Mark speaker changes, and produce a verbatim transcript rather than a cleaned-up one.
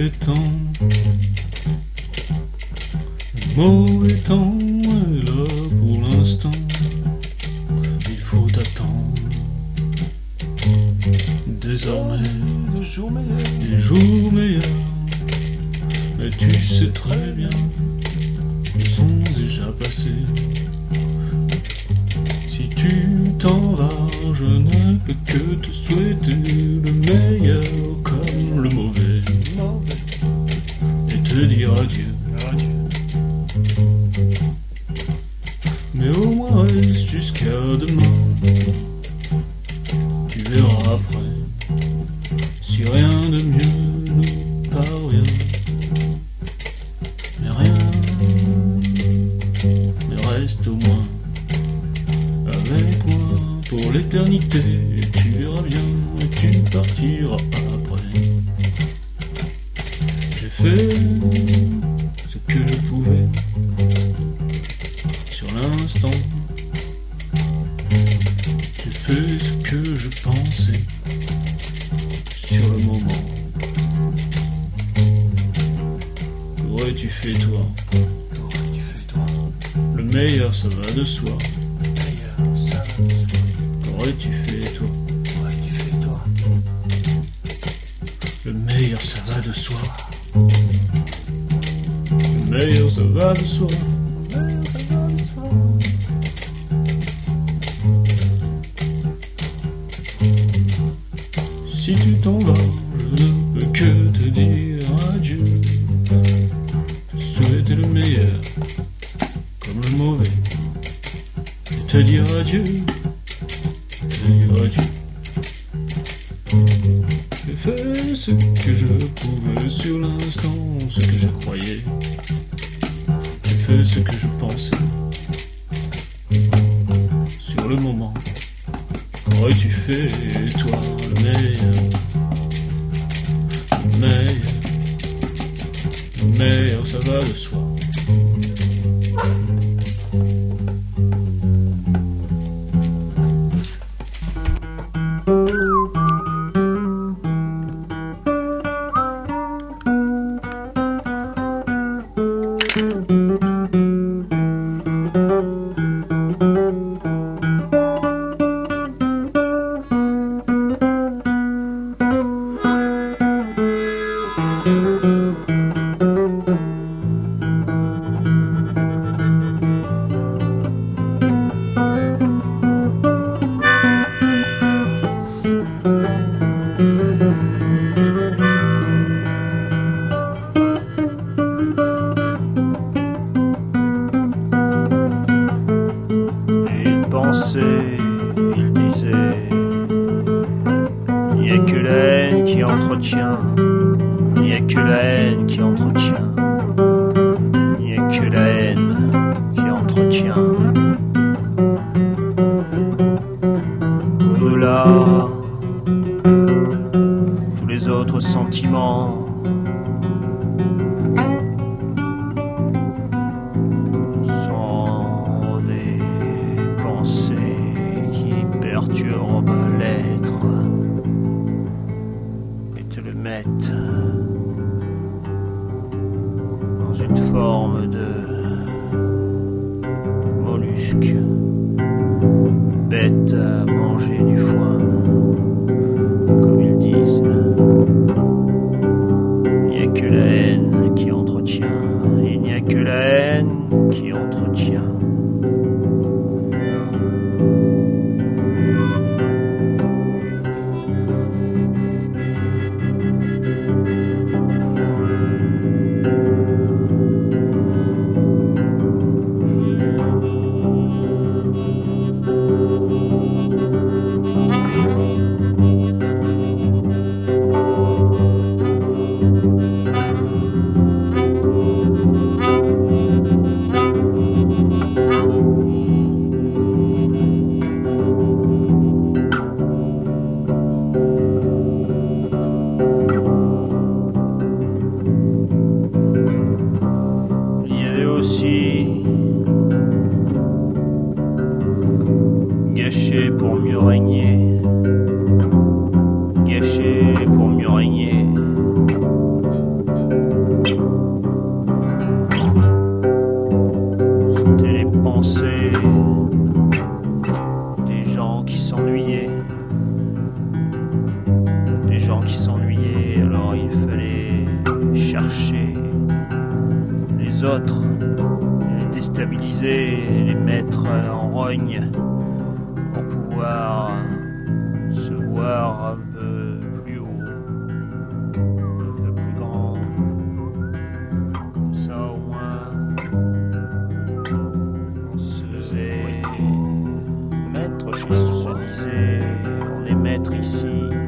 Speaker 1: mauvais temps. Le mauvais temps est là pour l'instant. Il faut attendre. Désormais, des jours meilleurs, des jours meilleurs. Mais tu sais très bien, ils sont déjà passés. Si tu t'en vas, je ne peux que te souhaiter le meilleur comme le mauvais, et te dire adieu. Mais au moins reste jusqu'à demain. Tu verras après, si rien de mieux nous parvient. Mais rien, mais reste au moins avec moi pour l'éternité. Et tu verras bien, et tu partiras après. J'ai fait ce que je pouvais sur l'instant. J'ai fait ce que je pensais sur le moment. Qu'aurais-tu fait toi?
Speaker 2: Qu'aurais-tu fait toi?
Speaker 1: Le meilleur ça va de soi.
Speaker 2: Le meilleur ça va de soi.
Speaker 1: Qu'aurais-tu fait toi?
Speaker 2: Qu'aurais-tu fait toi?
Speaker 1: Le meilleur ça va de soi. Le meilleur ça va de soi.
Speaker 2: Le meilleur ça va de soi.
Speaker 1: Si tu t'en vas, je ne peux que te dire adieu. Te souhaiter le meilleur comme le mauvais, et te dire adieu. Te dire adieu. J'ai fait ce que je pouvais sur l'instant, ce que je croyais. J'ai fait ce que je pensais sur le moment. Qu'aurais-tu fait, toi, le meilleur? Le meilleur, le meilleur, ça va de soi. Il disait, il n'y a que la haine qui entretient, il n'y a que la haine qui entretient, il n'y a que la haine qui entretient. Au-delà, tous les autres sentiments perturbe l'être et te le mettent dans une forme de mollusque, bête à manger du foin, comme ils disent. Il n'y a que la haine qui entretient, il n'y a que la haine qui entretient.
Speaker 3: les autres, les déstabiliser, les mettre en rogne pour pouvoir se voir un peu plus haut, un peu plus grand. Comme ça au moins on se faisait
Speaker 2: Maître chez
Speaker 3: on se
Speaker 2: soi.
Speaker 3: disait on est maître ici.